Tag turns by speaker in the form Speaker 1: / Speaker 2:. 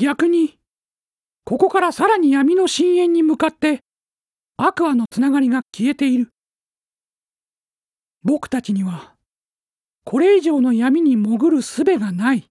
Speaker 1: 逆に、ここからさらに闇の深淵に向かってアクアのつながりが消えている。僕たちにはこれ以上の闇に潜る術がない。